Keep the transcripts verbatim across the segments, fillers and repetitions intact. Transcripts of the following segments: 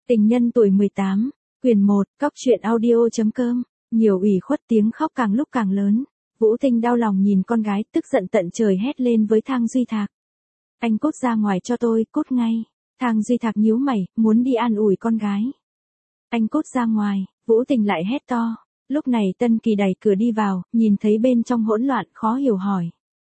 Tình nhân tuổi mười tám, quyền một, cóc truyện audio.com, nhiều ủy khuất tiếng khóc càng lúc càng lớn. Vũ Tinh đau lòng nhìn con gái, tức giận tận trời hét lên với Thang Duy Thạc. Anh cút ra ngoài cho tôi, cút ngay. Thang Duy Thạc nhíu mày, muốn đi an ủi con gái. Anh cút ra ngoài, Vũ Tình lại hét to. Lúc này Tân Kỳ đẩy cửa đi vào, nhìn thấy bên trong hỗn loạn, khó hiểu hỏi.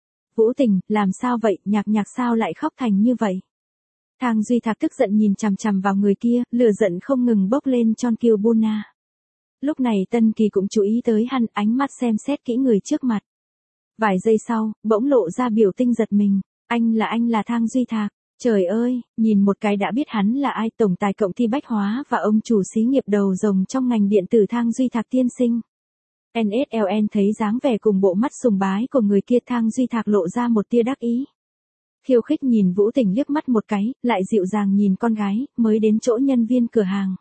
Vũ Tình, làm sao vậy, Nhạc Nhạc sao lại khóc thành như vậy? Thang Duy Thạc tức giận nhìn chằm chằm vào người kia, lửa giận không ngừng bốc lên Chon Kiều Buna. Lúc này Tân Kỳ cũng chú ý tới hắn, ánh mắt xem xét kỹ người trước mặt. Vài giây sau, bỗng lộ ra biểu tình giật mình. Anh là anh là Thang Duy Thạc. Trời ơi, nhìn một cái đã biết hắn là ai, tổng tài công ty bách hóa và ông chủ xí nghiệp đầu rồng trong ngành điện tử Thang Duy Thạc tiên sinh. en ét lờ en thấy dáng vẻ cùng bộ mắt sùng bái của người kia, Thang Duy Thạc lộ ra một tia đắc ý. Khiêu khích nhìn Vũ Tình liếc mắt một cái, lại dịu dàng nhìn con gái, mới đến chỗ nhân viên cửa hàng.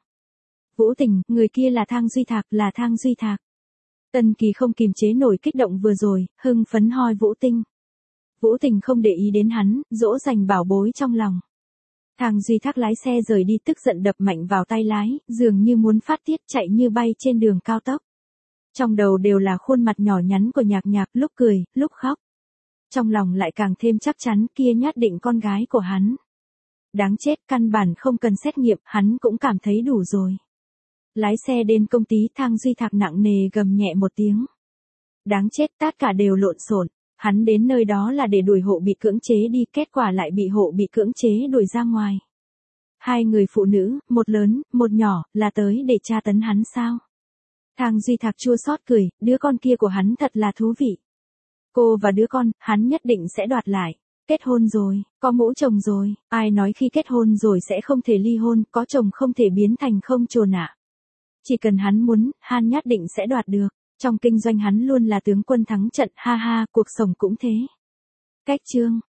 Vũ Tình, người kia là Thang Duy Thạc, là Thang Duy Thạc. Tân Kỳ không kìm chế nổi kích động vừa rồi, hưng phấn hoi Vũ Tinh. Vũ Tình không để ý đến hắn, dỗ dành bảo bối trong lòng. Thang Duy Thác lái xe rời đi, tức giận đập mạnh vào tay lái, dường như muốn phát tiết, chạy như bay trên đường cao tốc. Trong đầu đều là khuôn mặt nhỏ nhắn của Nhạc Nhạc, lúc cười, lúc khóc. Trong lòng lại càng thêm chắc chắn, kia nhất định con gái của hắn. Đáng chết, căn bản không cần xét nghiệm, hắn cũng cảm thấy đủ rồi. Lái xe đến công ty, Thang Duy Thạc nặng nề gầm nhẹ một tiếng. Đáng chết, tất cả đều lộn xộn. Hắn đến nơi đó là để đuổi hộ bị cưỡng chế đi, kết quả lại bị hộ bị cưỡng chế đuổi ra ngoài. Hai người phụ nữ, một lớn, một nhỏ, là tới để tra tấn hắn sao? Thang Duy Thạc chua xót cười, đứa con kia của hắn thật là thú vị. Cô và đứa con, hắn nhất định sẽ đoạt lại. Kết hôn rồi, có mũ chồng rồi, ai nói khi kết hôn rồi sẽ không thể ly hôn, có chồng không thể biến thành không chồn ạ. Chỉ cần hắn muốn, hắn nhất định sẽ đoạt được. Trong kinh doanh hắn luôn là tướng quân thắng trận, ha ha, cuộc sống cũng thế. Cách chương.